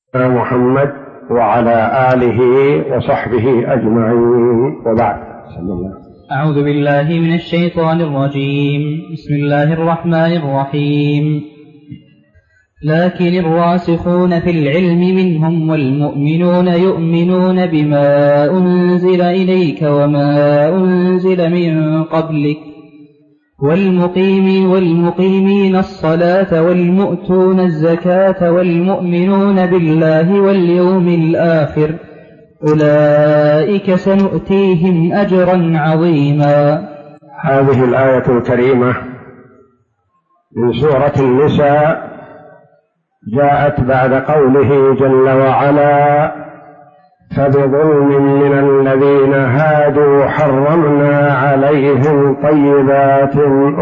محمد وعلى آله وصحبه أجمعين، وبعد. أعوذ بالله من الشيطان الرجيم. بسم الله الرحمن الرحيم. لكن الراسخون في العلم منهم والمؤمنون يؤمنون بما أنزل إليك وما أنزل من قبلك والمقيمين الصلاة والمؤتون الزكاة والمؤمنون بالله واليوم الآخر أولئك سنؤتيهم أجرا عظيما. هذه الآية الكريمة من سورة النساء جاءت بعد قوله جل وعلا: فبظلم من الذين هادوا حرمنا عليهم طيبات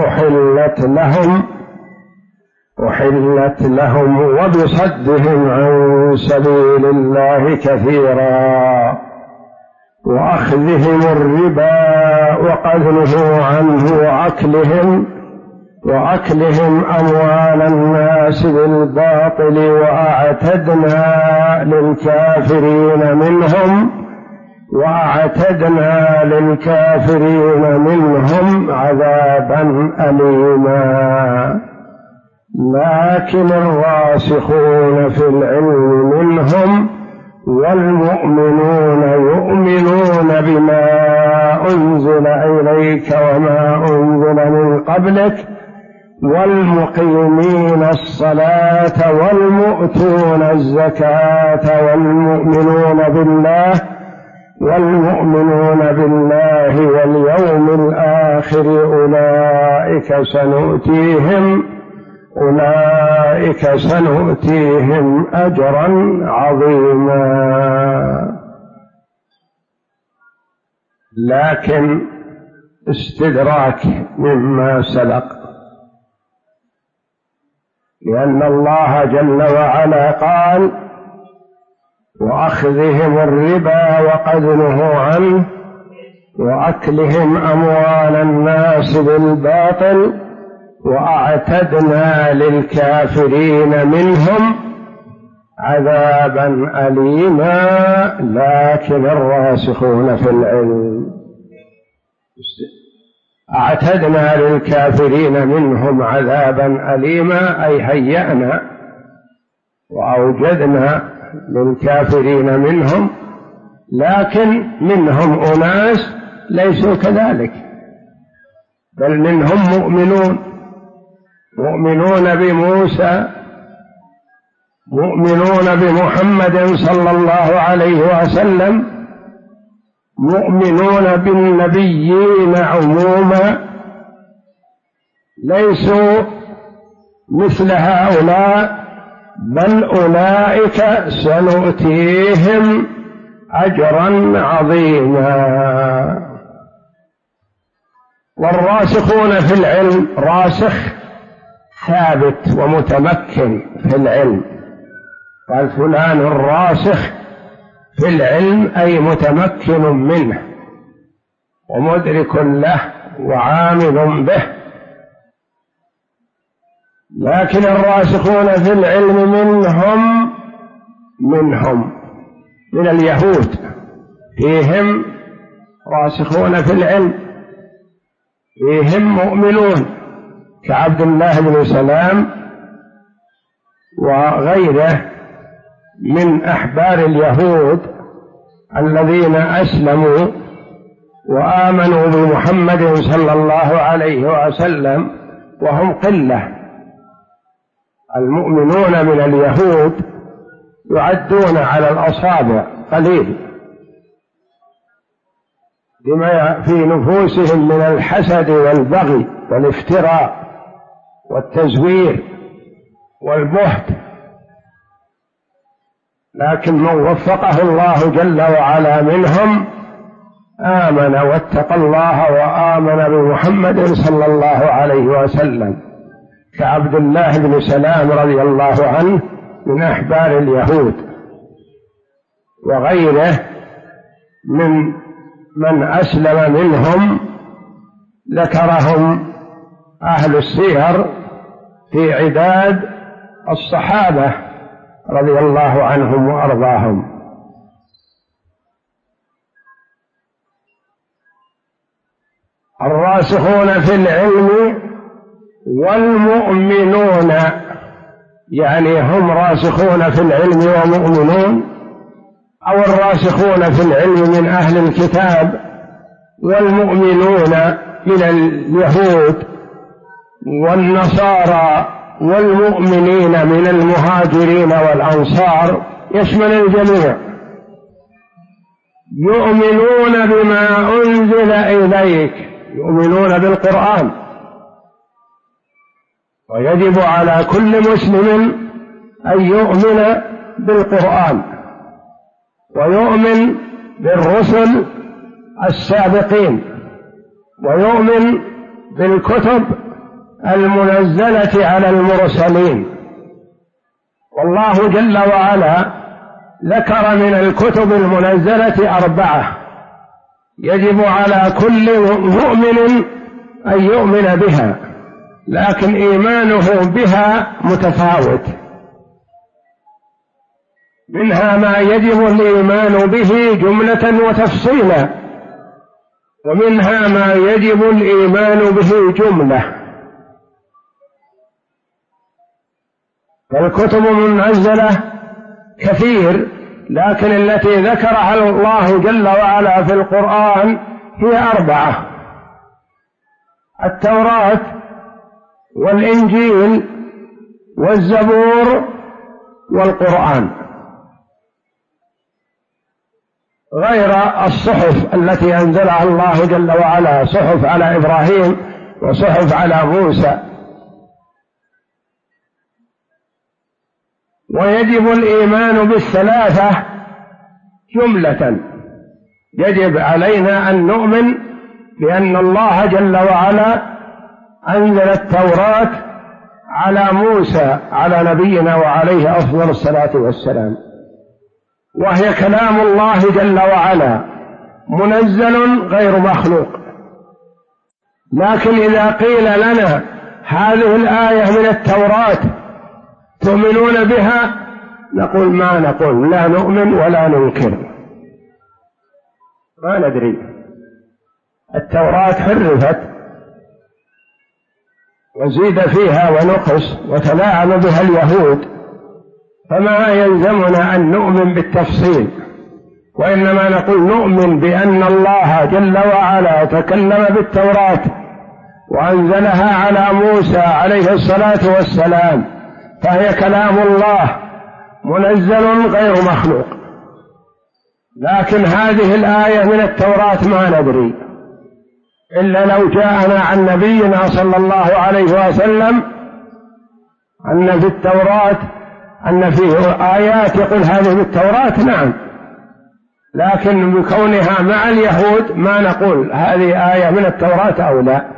أحلت لهم وبصدهم عن سبيل الله كثيرا وأخذهم الربا وقد نهوا عنه وأكلهم أموال الناس بالباطل وأعتدنا للكافرين منهم عذابا أليما. لكن الراسخون في العلم منهم والمؤمنون يؤمنون بما أنزل إليك وما أنزل من قبلك والمقيمين الصلاة والمؤتون الزكاة والمؤمنون بالله واليوم الآخر أولئك سنؤتيهم أجرا عظيما. لكن استدراك مما سبق، لأن الله جل وعلا قال: وأخذهم الربا وقد نهوا عنه وأكلهم أموال الناس بالباطل وأعتدنا للكافرين منهم عذابا أليما. لكن الراسخون في العلم، أعتدنا للكافرين منهم عذابا أليما، أي هيأنا وأوجدنا للكافرين منهم. لكن منهم أناس ليسوا كذلك، بل منهم مؤمنون بموسى، مؤمنون بمحمد صلى الله عليه وسلم، مؤمنون بالنبيين عموما، ليسوا مثل هؤلاء، بل أولئك سنؤتيهم أجرا عظيما. والراسخون في العلم، راسخ ثابت ومتمكن في العلم، قال فلان الراسخ في العلم أي متمكن منه ومدرك له وعامل به. لكن الراسخون في العلم منهم من اليهود فيهم راسخون في العلم، فيهم مؤمنون كعبد الله بن سلام وغيره من أحبار اليهود الذين أسلموا وآمنوا بمحمد صلى الله عليه وسلم، وهم قلة. المؤمنون من اليهود يعدون على الأصابع، قليل، لما في نفوسهم من الحسد والبغي والافتراء والتزوير والبهت. لكن من وفقه الله جل وعلا منهم آمن واتقى الله وآمن بمحمد صلى الله عليه وسلم، كعبد الله بن سلام رضي الله عنه من أحبار اليهود، وغيره من أسلم منهم ذكرهم أهل السير في عداد الصحابة رضي الله عنهم وأرضاهم. الراسخون في العلم والمؤمنون، يعني هم راسخون في العلم ومؤمنون، أو الراسخون في العلم من أهل الكتاب والمؤمنون من اليهود والنصارى والمؤمنين من المهاجرين والأنصار، يشمل الجميع. يؤمنون بما أنزل إليك، يؤمنون بالقرآن، ويجب على كل مسلم أن يؤمن بالقرآن ويؤمن بالرسل السابقين ويؤمن بالكتب المنزلة على المرسلين. والله جل وعلا ذكر من الكتب المنزلة 4 يجب على كل مؤمن أن يؤمن بها، لكن إيمانه بها متفاوت. منها ما يجب الإيمان به جملة وتفصيلا، ومنها ما يجب الإيمان به جملة. فالكتب المنزلة كثير، لكن التي ذكرها الله جل وعلا في القرآن هي 4: التوراة والإنجيل والزبور والقرآن، غير الصحف التي أنزلها الله جل وعلا، صحف على إبراهيم وصحف على موسى. ويجب الإيمان بالثلاثة جملة. يجب علينا أن نؤمن بأن الله جل وعلا أنزل التوراة على موسى على نبينا وعليه أفضل الصلاة والسلام، وهي كلام الله جل وعلا منزل غير مخلوق. لكن إذا قيل لنا هذه الآية من التوراة تؤمنون بها، نقول ما نقول، لا نؤمن ولا ننكر، ما ندري. التوراة حرفت وزيد فيها ونقص وتلاعب بها اليهود، فما يلزمنا أن نؤمن بالتفصيل، وإنما نقول نؤمن بأن الله جل وعلا تكلم بالتوراة وأنزلها على موسى عليه الصلاة والسلام، فهي كلام الله منزل غير مخلوق. لكن هذه الآية من التوراة ما ندري إلا لو جاءنا عن نبينا صلى الله عليه وسلم أن في التوراة أن فيه آيات يقول هذه من التوراة، نعم، لكن بكونها مع اليهود ما نقول هذه آية من التوراة أو لا.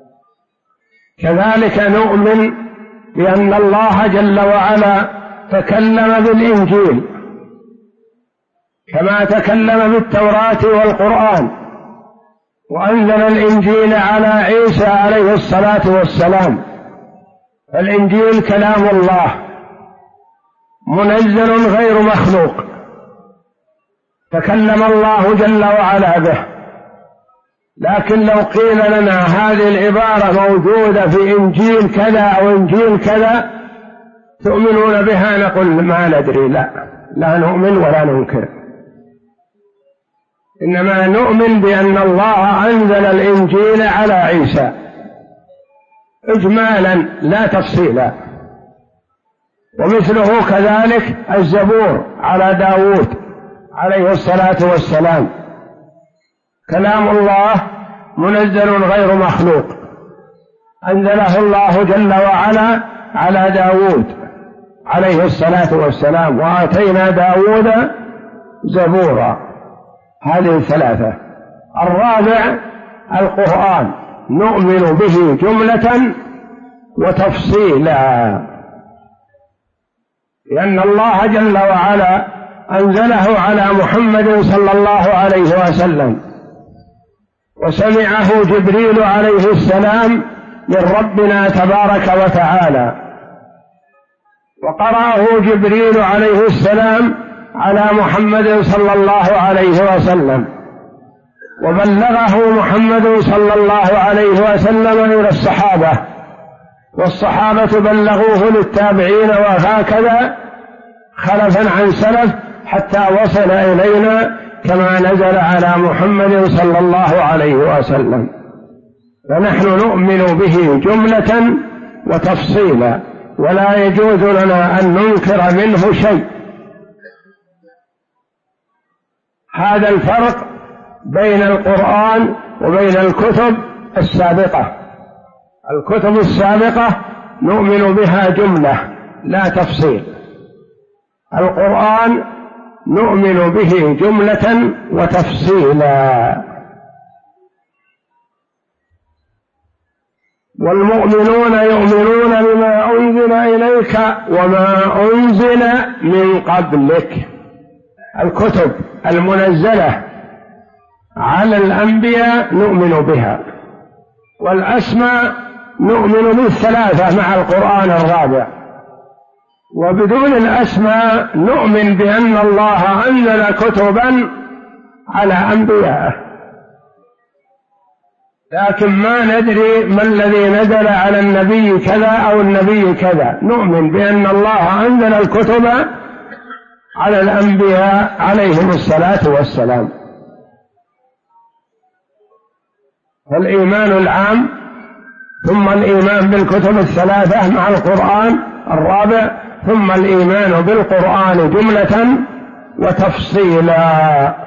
كذلك نؤمن بأن الله جل وعلا تكلم بالإنجيل كما تكلم بالتوراة والقرآن، وأنزل الإنجيل على عيسى عليه الصلاة والسلام. فالإنجيل كلام الله منزل غير مخلوق، تكلم الله جل وعلا به. لكن لو قيل لنا هذه العبارة موجودة في إنجيل كذا أو إنجيل كذا تؤمنون بها، نقول ما ندري، لا نؤمن ولا ننكر، إنما نؤمن بأن الله أنزل الإنجيل على عيسى إجمالا لا تفصيلا. ومثله كذلك الزبور على داود عليه الصلاة والسلام، كلام الله منزل غير مخلوق، أنزله الله جل وعلا على داود عليه الصلاة والسلام، وآتينا داود زبورا. هذه 3. الرابع القرآن، نؤمن به جملة وتفصيلا، لأن الله جل وعلا أنزله على محمد صلى الله عليه وسلم، وسمعه جبريل عليه السلام من ربنا تبارك وتعالى، وقرأه جبريل عليه السلام على محمد صلى الله عليه وسلم، وبلغه محمد صلى الله عليه وسلم إلى الصحابة، والصحابة بلغوه للتابعين، وهكذا خلفا عن سلف حتى وصل إلينا كما نزل على محمد صلى الله عليه وسلم. فنحن نؤمن به جملة وتفصيلا، ولا يجوز لنا أن ننكر منه شيء. هذا الفرق بين القرآن وبين الكتب السابقة. الكتب السابقة نؤمن بها جملة لا تفصيل، القرآن نؤمن به جملة وتفصيلا. والمؤمنون يؤمنون بما أنزل إليك وما أنزل من قبلك. الكتب المنزلة على الأنبياء نؤمن بها، والأسماء نؤمن بالثلاثة مع القرآن الرابع، وبدون الأسماء نؤمن بأن الله أنزل كتبا على أنبيائه، لكن ما ندري ما الذي نزل على النبي كذا أو النبي كذا. نؤمن بأن الله أنزل الكتب على الأنبياء عليهم الصلاة والسلام. فالإيمان العام ثم الإيمان بالكتب الثلاثة مع القرآن الرابع، ثم الإيمان بالقرآن جملة وتفصيلا.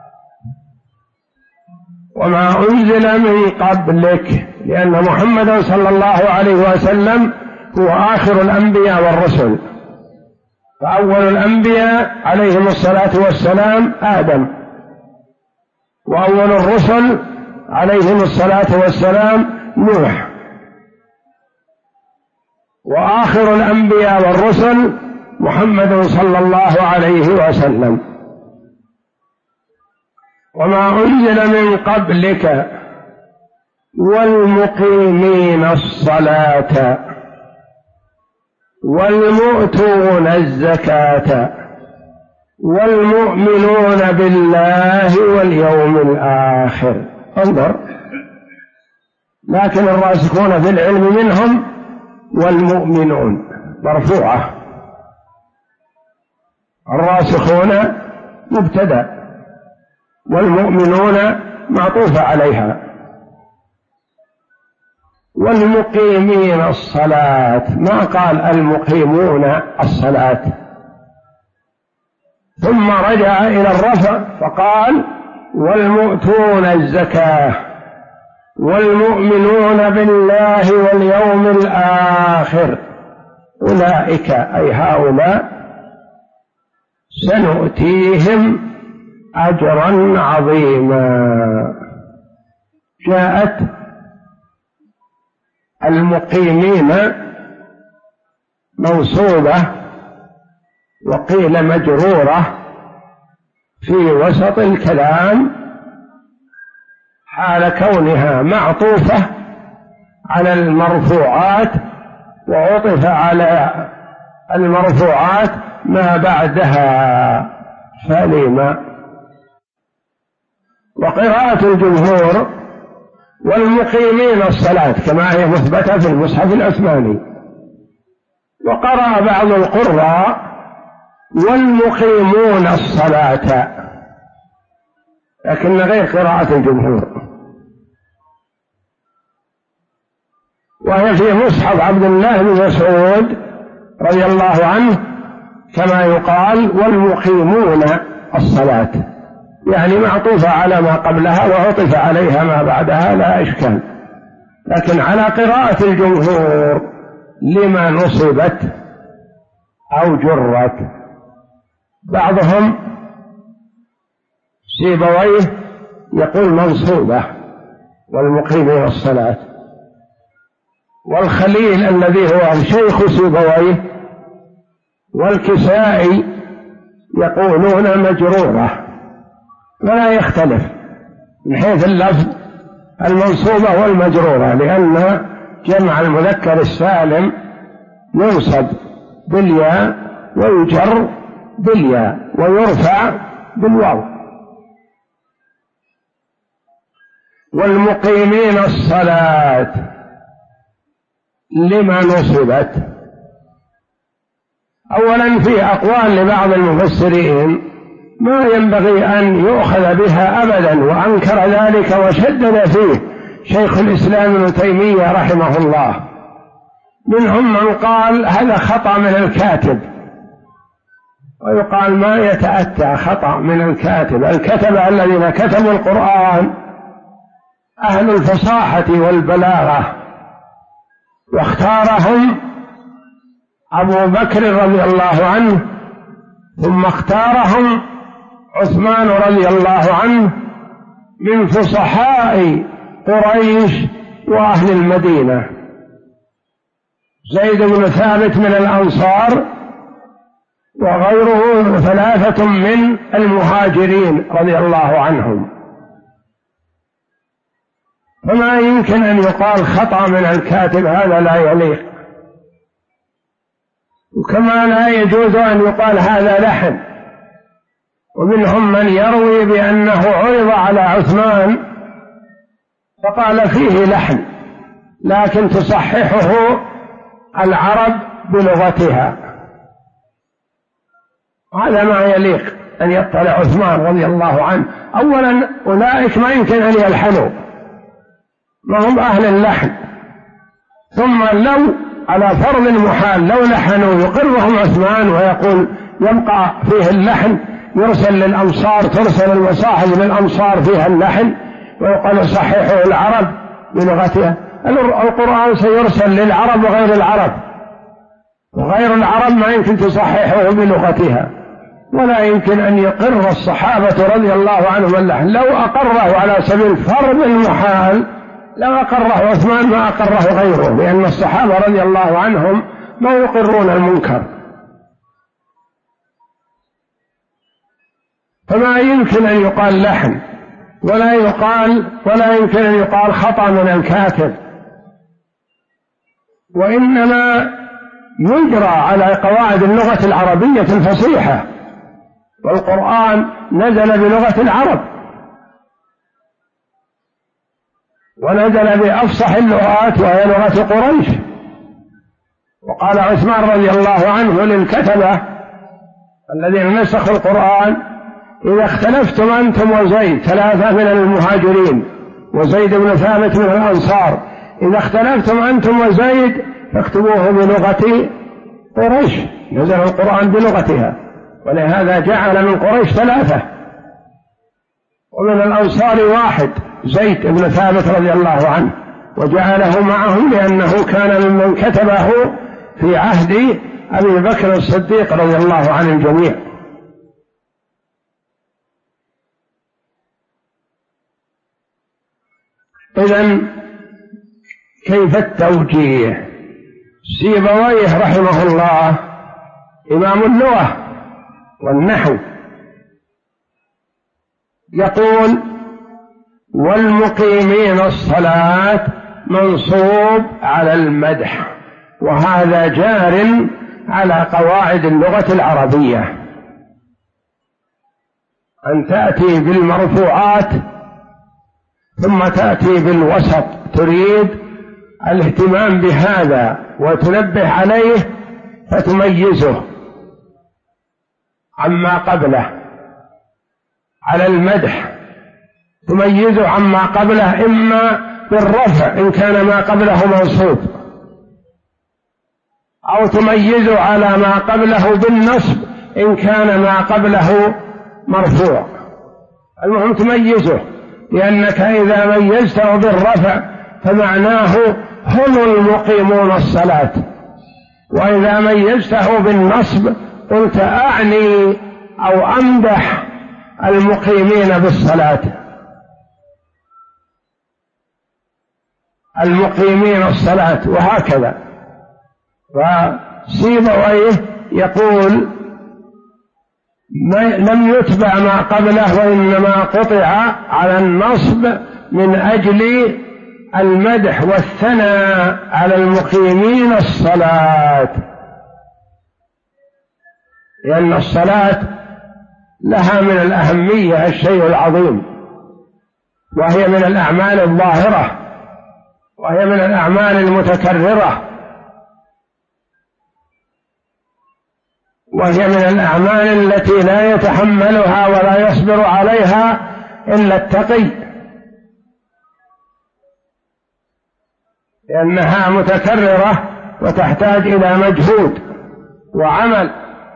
وما أنزل من قبلك، لأن محمد صلى الله عليه وسلم هو آخر الأنبياء والرسل، فأول الأنبياء عليهم الصلاة والسلام آدم، وأول الرسل عليهم الصلاة والسلام نوح، وآخر الأنبياء والرسل محمد صلى الله عليه وسلم. وما أنزل من قبلك والمقيمين الصلاة والمؤتون الزكاة والمؤمنون بالله واليوم الآخر. انظر، لكن الراسخون في العلم منهم والمؤمنون مرفوعة، الراسخون مبتدأ والمؤمنون معطوف عليها. والمقيمين الصلاة، ما قال المقيمون الصلاة، ثم رجع إلى الرفع فقال والمؤتون الزكاة والمؤمنون بالله واليوم الآخر أولئك أي هؤلاء سنؤتيهم أجرا عظيما. جاءت المقيمين منصوبة وقيل مجرورة في وسط الكلام حال كونها معطوفة على المرفوعات، وعطف على المرفوعات ما بعدها فلما. وقراءة الجمهور والمقيمين الصلاة كما هي مثبتة في المصحف العثماني، وقرأ بعض القراء والمقيمون الصلاة، لكن غير قراءة الجمهور، وهي في مصحف عبد الله بن مسعود رضي الله عنه كما يقال والمقيمون الصلاة، يعني معطوفة على ما قبلها وعطف عليها ما بعدها لا إشكال. لكن على قراءة الجمهور لما نصبت أو جرت. بعضهم سيبويه يقول منصوبة والمقيمين الصلاة، والخليل الذي هو شيخ سيبويه والكسائي يقولون مجرورة، ولا يختلف من حيث اللفظ المنصوبة والمجرورة، لأن جمع المذكر السالم ينصب بالياء ويجر بالياء ويرفع بالواو. والمقيمين الصلاة لما نصبت؟ أولا في أقوال لبعض المفسرين ما ينبغي أن يؤخذ بها أبدا، وأنكر ذلك وشدد فيه شيخ الإسلام ابن تيمية رحمه الله. منهم من قال هذا خطأ من الكاتب، ويقال ما يتأتى خطأ من الكاتب. الكتبة الذين كتبوا القرآن أهل الفصاحة والبلاغة، واختارهم أبو بكر رضي الله عنه، ثم اختارهم عثمان رضي الله عنه من فصحاء قريش وأهل المدينة. زيد بن ثابت من الأنصار، وغيره 3 من المهاجرين رضي الله عنهم. فما يمكن أن يقال خطأ من الكاتب، هذا لا يليق. وكما لا يجوز أن يقال هذا لحن. ومنهم من يروي بأنه عرض على عثمان فقال فيه لحن، لكن تصححه العرب بلغتها. هذا ما يليق أن يطلع عثمان رضي الله عنه. أولا أولئك ما يمكن أن يلحنوا، ما هم أهل اللحن. ثم لو على فرض المحال لو لحنوا يقرهم عثمان ويقول يبقى فيه اللحن، يرسل للأمصار، ترسل المصاحف للأمصار فيها اللحن ويقال صححه العرب بلغتها. القرآن سيرسل للعرب وغير العرب، وغير العرب ما يمكن تصححه بلغتها، ولا يمكن أن يقر الصحابة رضي الله عنهم اللحن. لو أقره على سبيل فرض المحال لو أقره عثمان ما أقره غيره، لأن الصحابة رضي الله عنهم ما يقرون المنكر. فما يمكن أن يقال لحن، ولا يمكن أن يقال خطأ من الكاتب، وإنما يجرى على قواعد اللغة العربية الفصيحة، والقرآن نزل بلغة العرب ونزل بأفصح اللغات وهي لغة قريش. وقال عثمان رضي الله عنه للكتبة الذين نسخوا القرآن: إذا اختلفتم أنتم وزيد، 3 من المهاجرين وزيد بن ثابت من الأنصار، إذا اختلفتم أنتم وزيد فاكتبوه بلغة قريش. نزل القرآن بلغتها، ولهذا جعل من قريش 3 ومن الأنصار 1 زيد بن ثابت رضي الله عنه، وجعله معهم لأنه كان ممن كتبه في عهد أبي بكر الصديق رضي الله عن الجميع. إذن كيف التوجيه؟ سيبويه رحمه الله إمام اللغة والنحو يقول: والمقيمين الصلاة منصوب على المدح، وهذا جار على قواعد اللغة العربية، أن تأتي بالمرفوعات ثم تأتي بالوسط، تريد الاهتمام بهذا وتنبه عليه فتميزه عما قبله. على المدح تميزه عما قبله إما بالرفع إن كان ما قبله منصوب، أو تميزه على ما قبله بالنصب إن كان ما قبله مرفوع. المهم تميزه، لأنك إذا ميزته بالرفع فمعناه هم المقيمون الصلاة، وإذا ميزته بالنصب قلت أعني أو أمدح المقيمين بالصلاة، المقيمين الصلاة، وهكذا. وسيبويه يقول: لم يتبع ما قبله وإنما قطع على النصب من أجل المدح والثناء على المقيمين الصلاة. لأن الصلاة لها من الأهمية الشيء العظيم، وهي من الأعمال الظاهرة، وهي من الأعمال المتكررة، وهي من الأعمال التي لا يتحملها ولا يصبر عليها إلا التقي، لأنها متكررة وتحتاج إلى مجهود وعمل،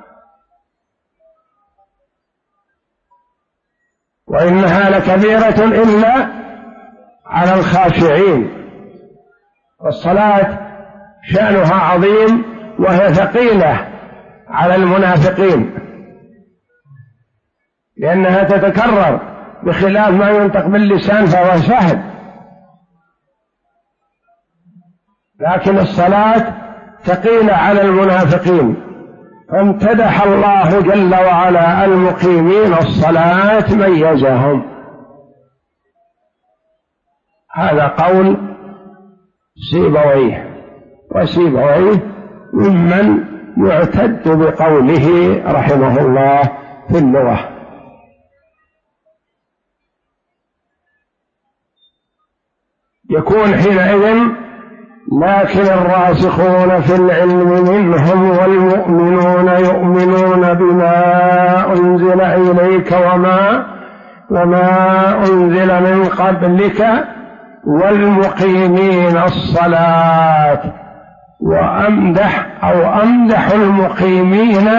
وإنها لكبيرة إلا على الخاشعين. والصلاة شأنها عظيم وهي ثقيلة على المنافقين، لأنها تتكرر بخلاف ما ينطق باللسان فهو سهل، لكن الصلاة ثقيلة على المنافقين. فامتدح الله جل وعلا المقيمين الصلاة ميزهم. هذا قول سيبويه، وسيبويه ممن يعتد بقوله رحمه الله في اللغة. يكون حينئذ لكن الراسخون في العلم منهم والمؤمنون يؤمنون بما أنزل إليك وما أنزل من قبلك والمقيمين الصلاة. أمدح المقيمين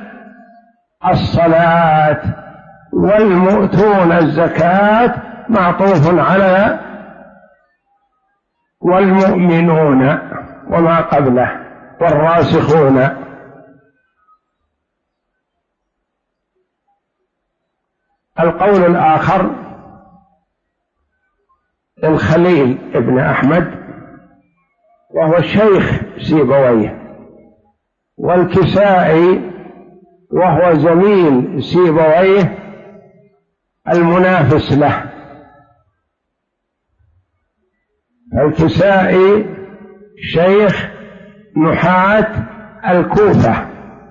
الصلاة والمؤتون الزكاة معطوف على والمؤمنون وما قبله والراسخون. القول الآخر الخليل ابن أحمد، وهو الشيخ سيبويه، والكسائي وهو زميل سيبويه المنافس له. الكسائي شيخ نحاة الكوفة،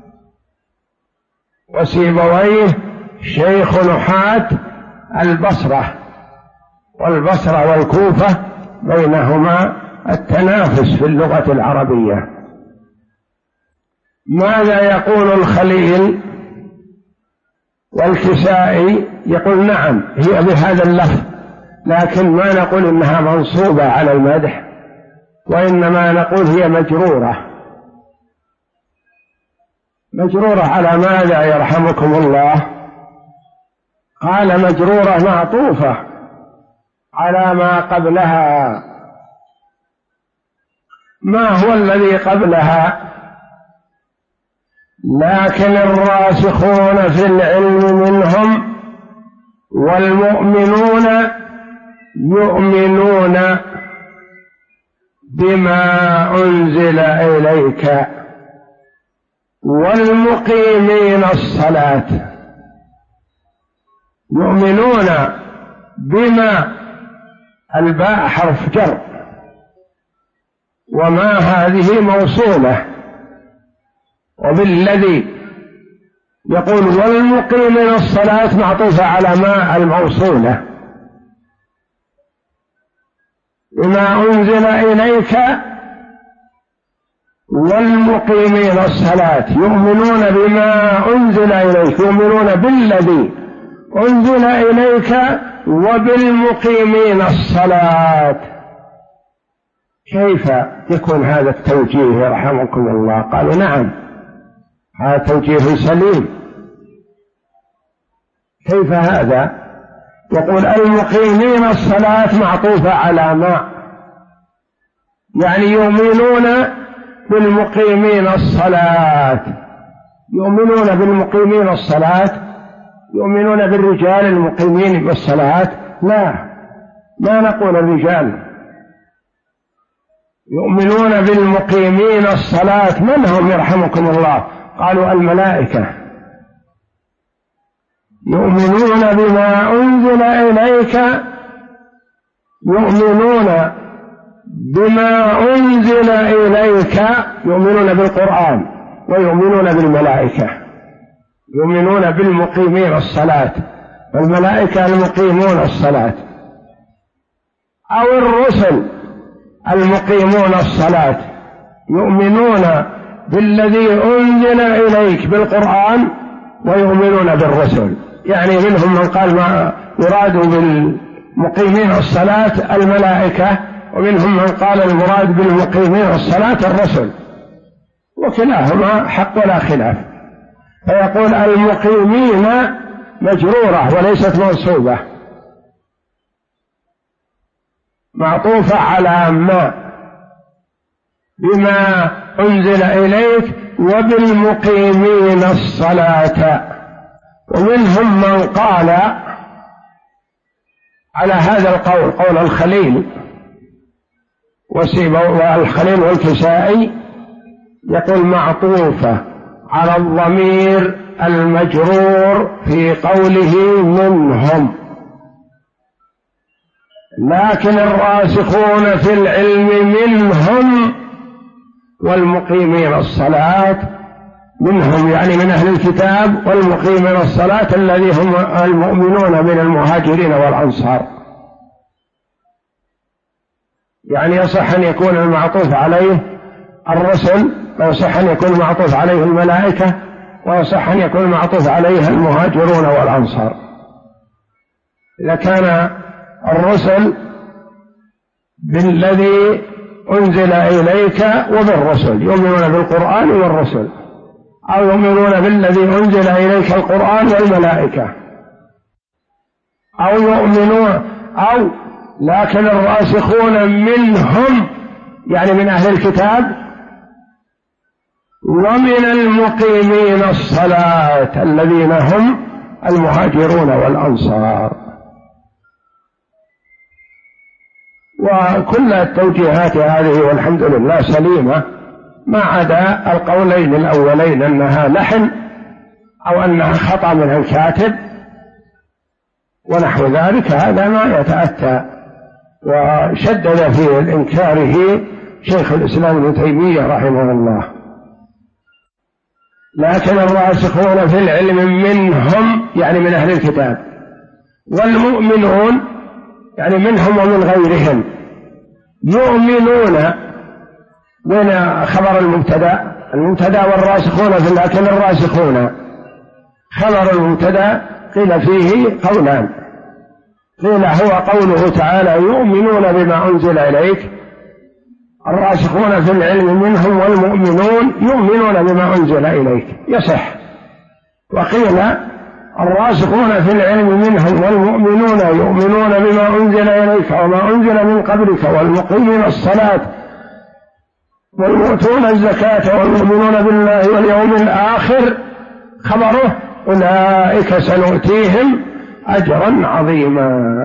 وسيبويه شيخ نحاة البصرة، والبصرة والكوفة بينهما التنافس في اللغة العربية. ماذا يقول الخليل والكسائي؟ يقول نعم هي بهذا اللفظ، لكن ما نقول إنها منصوبة على المدح، وإنما نقول هي مجرورة على ماذا يرحمكم الله؟ قال مجرورة معطوفة على ما قبلها. ما هو الذي قبلها؟ لكن الراسخون في العلم منهم والمؤمنون يؤمنون بما أنزل إليك والمقيمين الصلاة. يؤمنون بما، الباء حرف جر، وما هذه موصولة، وبالذي يقول والمقيمين الصلاة معطوفة على ما الموصولة. بما أنزل إليك والمقيمين الصلاة، يؤمنون بما أنزل إليك، يؤمنون بالذي أنزل إليك وبالمقيمين الصلاة. كيف يكون هذا التوجيه رحمكم الله؟ قالوا نعم هذا توجيه سليم. كيف هذا؟ يقول المقيمين الصلاة معطوفة على ما، يعني يؤمنون بالمقيمين الصلاة. يؤمنون بالمقيمين الصلاة يؤمنون بالرجال المقيمين بالصلاة؟ لا، ما نقول الرجال. يؤمنون بالمقيمين الصلاة من هم يرحمكم الله؟ قالوا الملائكة. يؤمنون بما أنزل إليك، يؤمنون بما أنزل إليك، يؤمنون بالقرآن ويؤمنون بالملائكة. يؤمنون بالمقيمين الصلاة، والملائكة المقيمون الصلاة، أو الرسل المقيمون الصلاة يؤمنون بالذي أنزل إليك بالقرآن ويؤمنون بالرسل. يعني منهم من قال ما يراد بالمقيمين الصلاة الملائكة، ومنهم من قال المراد بالمقيمين الصلاة الرسل، وكلاهما حق ولا خلاف. فيقول المقيمين مجرورة وليست منصوبة، معطوفة على ما بما أنزل إليك وبالمقيمين الصلاة. ومنهم من قال على هذا القول، قول الخليل والخليل والكسائي، يقول معطوفة على الضمير المجرور في قوله منهم، لكن الراسخون في العلم منهم والمقيمين الصلاة منهم، يعني من أهل الكتاب، والمقيمين الصلاة الذي هم المؤمنون من المهاجرين والأنصار. يعني يصح أن يكون المعطوف عليه الرسل، ويصح أن يكون المعطوف عليه الملائكة، ويصح أن يكون المعطوف عليه المهاجرون والأنصار. إذا كان الرسل بالذي أنزل إليك وبالرسل، يؤمنون بالقرآن والرسل، أو يؤمنون بالذي أنزل إليك القرآن والملائكة، أو يؤمنون أو لكن الراسخون منهم يعني من أهل الكتاب ومن المقيمين الصلاة الذين هم المهاجرون والأنصار. وكل التوجيهات هذه والحمد لله سليمة، ما عدا القولين الأولين أنها لحن أو أنها خطأ من الكاتب ونحو ذلك، هذا ما يتأتى. وشدد في إنكاره شيخ الإسلام ابن تيمية رحمه الله. لكن الراسخون في العلم منهم يعني من أهل الكتاب، والمؤمنون يعني منهم ومن غيرهم، يؤمنون من خبر المبتدأ والراسخون في، لكن الراسخون خبر المبتدأ قيل فيه قولان، قيل هو قوله تعالى يؤمنون بما أنزل إليك، الراسخون في العلم منهم والمؤمنون يؤمنون بما أنزل إليك يصح. وقيل الراسخون في العلم منهم والمؤمنون يؤمنون بما أنزل إليك وما أنزل من قبلك والمقيمين الصلاة والمؤتون الزكاة والمؤمنون بالله واليوم الآخر، خبره أولئك سنؤتيهم أجرا عظيما.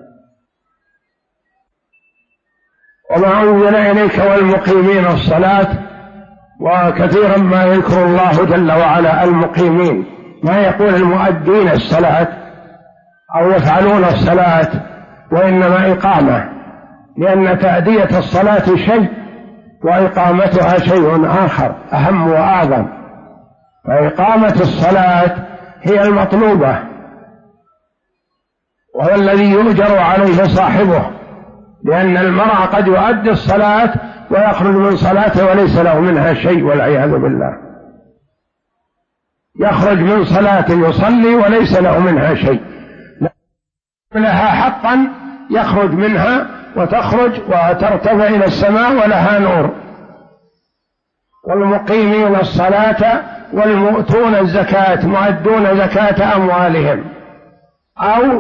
وما أنزل إليك والمقيمين الصلاة، وكثيرا ما يذكر الله جل وعلا المقيمين، ما يقول المؤدين الصلاة أو يفعلون الصلاة، وإنما إقامة، لأن تأدية الصلاة شيء وإقامتها شيء آخر أهم وأعظم. فإقامة الصلاة هي المطلوبة، وهو الذي يؤجر عليه صاحبه، لأن المرء قد يؤدي الصلاة ويخرج من صلاته وليس له منها شيء والعياذ بالله، يخرج من صلاة يصلي وليس له منها شيء، لها حقا يخرج منها وتخرج وترتفع إلى السماء ولها نور. والمقيمين الصلاة والمؤتون الزكاة، مؤدون زكاة أموالهم، أو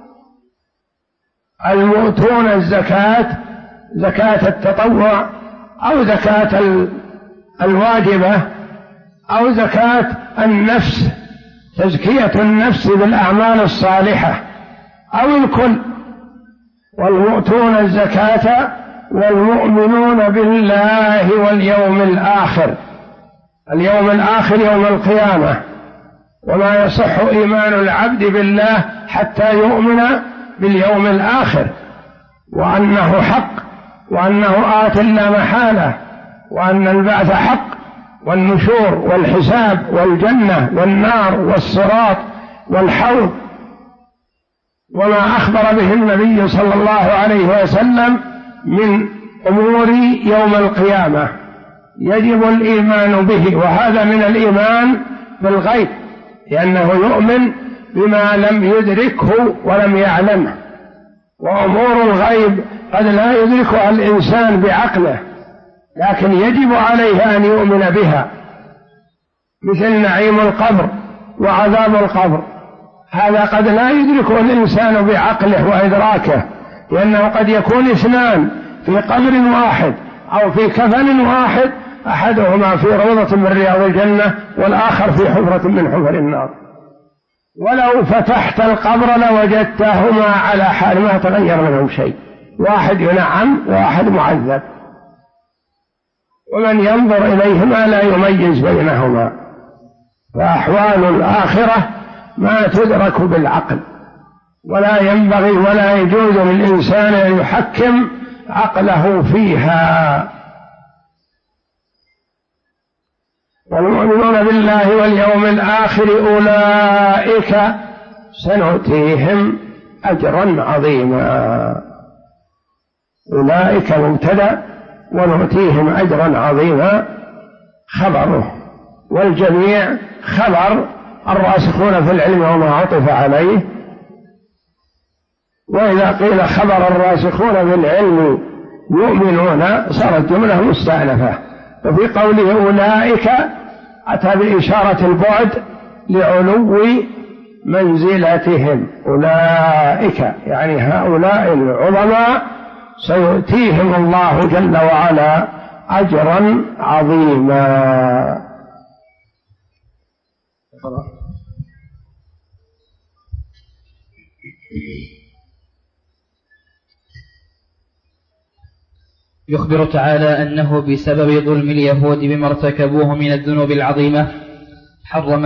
المؤتون الزكاة زكاة التطوع، أو زكاة الواجبة، أو زكاة النفس، تزكية النفس بالأعمال الصالحة، أو الكل. والمؤتون الزكاة والمؤمنون بالله واليوم الآخر، اليوم الآخر يوم القيامة، وما يصح إيمان العبد بالله حتى يؤمن باليوم الآخر، وأنه حق، وأنه آت لا محالة، وأن البعث حق، والنشور والحساب والجنة والنار والصراط والحوض وما أخبر به النبي صلى الله عليه وسلم من أمور يوم القيامة يجب الإيمان به، وهذا من الإيمان بالغيب، لأنه يؤمن بما لم يدركه ولم يعلمه. وأمور الغيب قد لا يدركها الإنسان بعقله، لكن يجب عليه أن يؤمن بها، مثل نعيم القبر وعذاب القبر، هذا قد لا يدركه الإنسان بعقله وإدراكه، لأنه قد يكون اثنان في قبر واحد أو في كفن واحد، أحدهما في روضة من رياض الجنة والآخر في حفرة من حفر النار. ولو فتحت القبر لوجدتهما على حال ما تغير منهم شيء، واحد ينعم وواحد معذب، ومن ينظر إليهما لا يميز بينهما. فأحوال الآخرة ما تدرك بالعقل، ولا ينبغي ولا يجوز للإنسان أن يحكم عقله فيها. والمؤمنون بالله واليوم الآخر أولئك سنؤتيهم أجرا عظيما. أولئك مبتدأ ونؤتيهم أجرا عظيما خبره، والجميع خبر الراسخون في العلم وما عطف عليه. وإذا قيل خبر الراسخون في العلم يؤمنون صارت جملة مستأنفة. وفي قوله أولئك أتى بإشارة البعد لعلو منزلتهم، أولئك يعني هؤلاء العظماء سيؤتيهم الله جل وعلا أجرا عظيما. يخبر تعالى أنه بسبب ظلم اليهود بما ارتكبوه من الذنوب العظيمة حرم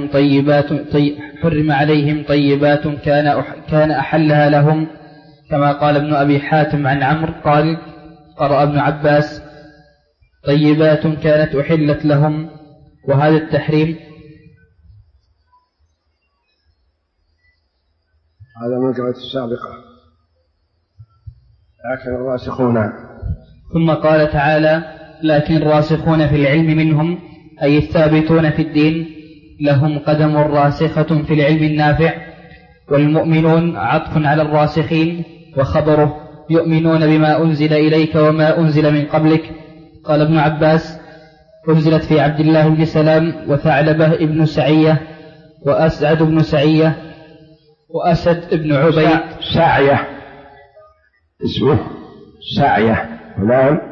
عليهم طيبات كان أحلها لهم، كما قال ابن أبي حاتم عن عمرو قال قرأ ابن عباس طيبات كانت أحلت لهم. وهذا التحريم هذا من القراءة السابقة، لكن الراسخون. ثم قال تعالى لكن الراسخون في العلم منهم أي الثابتون في الدين لهم قدم راسخة في العلم النافع. والمؤمنون عطف على الراسخين، وخبره يؤمنون بما أنزل إليك وما أنزل من قبلك. قال ابن عباس أنزلت في عبد الله بن سلام وثعلبة ابن سعية وأسعد بن سعية وأسد بن عبيد. سعية اسمه سعية فلان.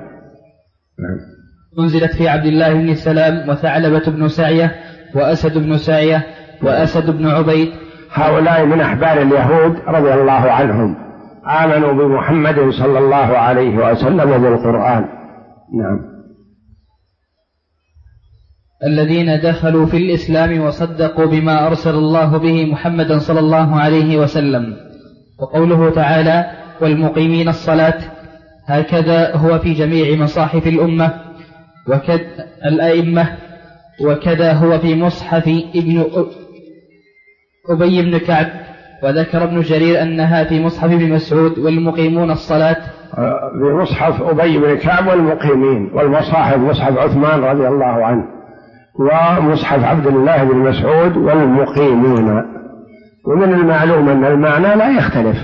أنزلت في عبد الله بن سلام وثعلبة بن سعية وأسد بن سعية وأسد بن عبيد. هؤلاء من أحبار اليهود رضي الله عنهم، آمنوا بمحمد صلى الله عليه وسلم وبالقرآن. نعم. الذين دخلوا في الإسلام وصدقوا بما أرسل الله به محمدا صلى الله عليه وسلم. وقوله تعالى والمقيمين الصلاة هكذا هو في جميع مصاحف الأمة الأئمة، وكذا هو في مصحف ابن أبي بن كعب. وذكر ابن جرير أنها في مصحف ابن مسعود والمقيمون الصلاة في مصحف أبي بن كعب والمقيمين، والمصاحف مصحف عثمان رضي الله عنه ومصحف عبد الله بن مسعود والمقيمين. ومن المعلوم أن المعنى لا يختلف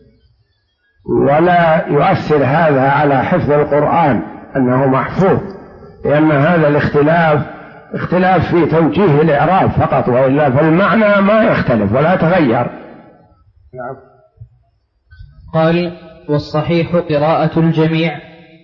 ولا يؤثر هذا على حفظ القرآن أنه محفوظ، لأن هذا اختلاف في توجيه الإعراب فقط، وإلا فالمعنى ما يختلف ولا تغير. قال والصحيح قراءة الجميع،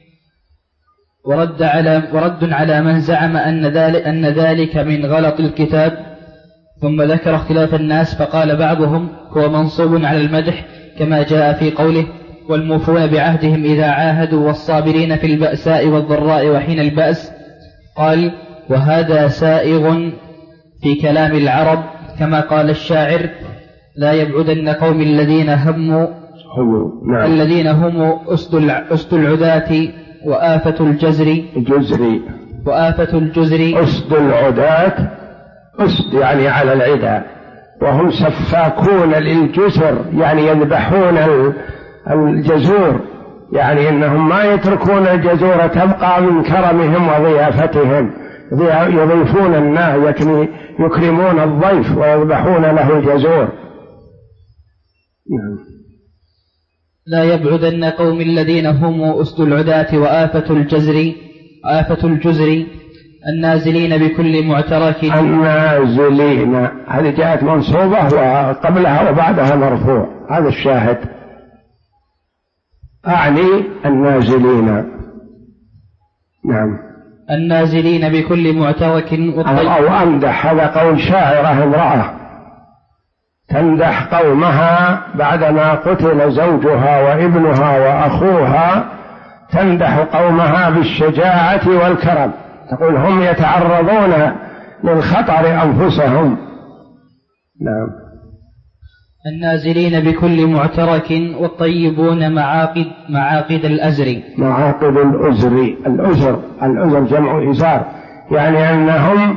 ورد على من زعم أن ذلك من غلط الكتاب. ثم ذكر اختلاف الناس فقال بعضهم هو منصوب على المدح كما جاء في قوله والموفون بعهدهم إذا عاهدوا والصابرين في البأساء والضراء وحين البأس. قال وهذا سائغ في كلام العرب كما قال الشاعر لا يبعدن قوم الذين هم أسد العداة وآفة الجزر وآفة الجزر. أسد العداة، أسد يعني على العدا، وهم سفاكون للجزر يعني يذبحون الجزور، يعني إنهم ما يتركون الجزور تبقى من كرمهم وضيافتهم، يضيفون الناس يكرمون الضيف ويذبحون له الجزور. نعم. لا يبعدن قوم الذين هم أسد العداة وآفة الجزر النازلين بكل معترك. النازلين هذه جاءت منصوبة وقبلها وبعدها مرفوع، هذا الشاهد. أعني النازلين. نعم. النازلين بكل معترك أو أمدح، هذا قول شاعرة امرأة تمدح قومها بعدما قتل زوجها وابنها وأخوها، تمدح قومها بالشجاعة والكرم، تقول هم يتعرضون للخطر أنفسهم. نعم. النازلين بكل معترك والطيبون معاقد الأزر. معاقد الأزر جمع إزار، يعني أنهم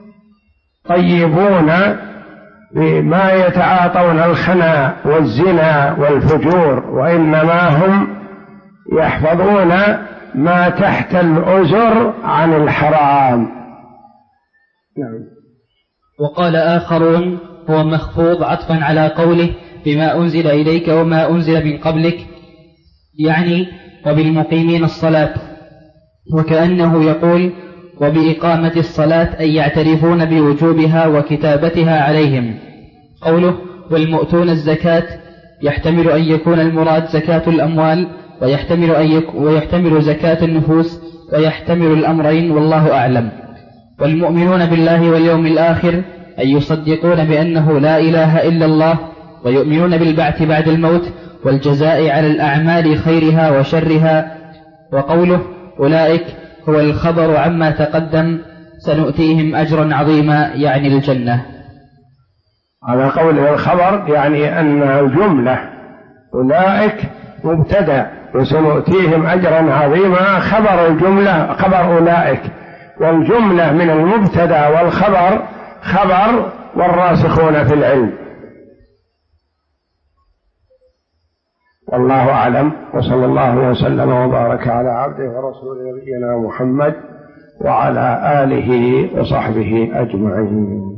طيبون بما يتعاطون الخنا والزنا والفجور، وإنما هم يحفظون ما تحت الأزر عن الحرام. نعم. وقال آخرون هو مخفوض عطفا على قوله بما أنزل إليك وما أنزل من قبلك، يعني وبالمقيمين الصلاة، وكأنه يقول وبإقامة الصلاة أي يعترفون بوجوبها وكتابتها عليهم. قوله والمؤتون الزكاة يحتمل أن يكون المراد زكاة الأموال، ويحتمل زكاة النفوس، ويحتمل الأمرين والله أعلم. والمؤمنون بالله واليوم الآخر أي يصدقون بأنه لا إله إلا الله، ويؤمنون بالبعث بعد الموت والجزاء على الأعمال خيرها وشرها. وقوله أولئك هو الخبر عما تقدم سنؤتيهم أجرا عظيما، يعني الجنة. على قوله الخبر يعني أن الجملة أولئك مبتدأ وسنؤتيهم أجرا عظيما، خبر الجملة خبر أولئك، والجملة من المبتدأ والخبر خبر والراسخون في العلم. والله أعلم، وصلى الله وسلم وبارك على عبده ورسوله نبينا محمد وعلى آله وصحبه أجمعين.